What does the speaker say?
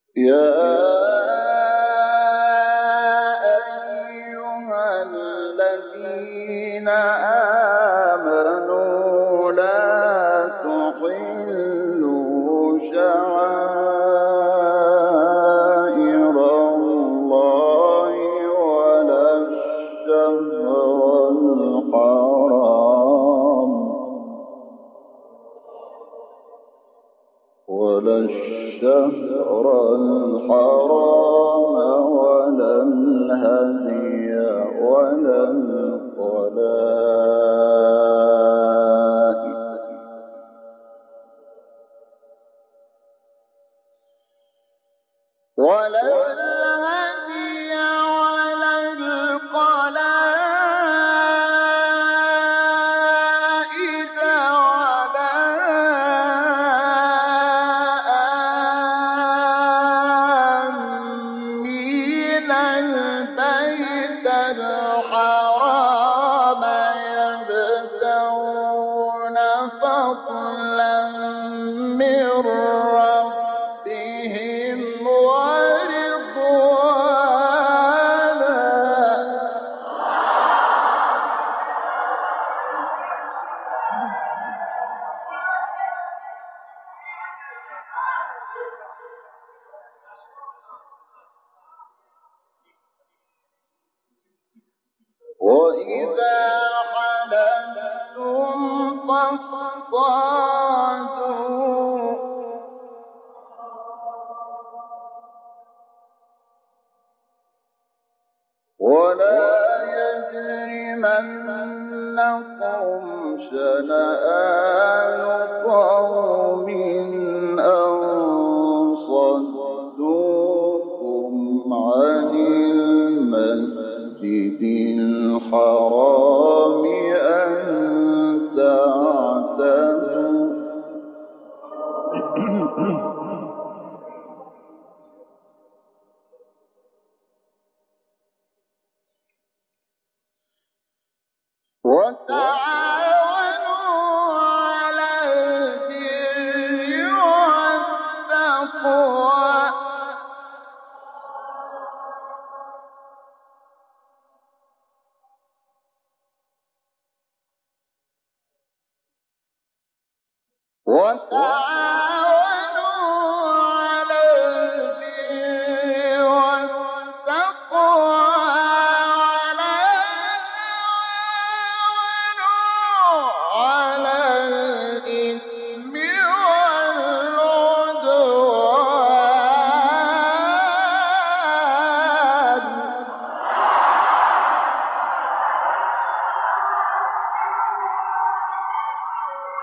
يا أيها الذين آمنوا لا تحلوا شعائر الله ولا الشهر الحرام ولا الهدي ولا القلائد آمين البيت الحرام يبتغون فضلا من ربهم ورضوانا وإذا حللتم فاصطادوا ولا يجرمنكم شنآن قوم أن صدوكم عن المسجد الحرام أن تعتدوا وتعاونوا على البر والتقوى وتعاونوا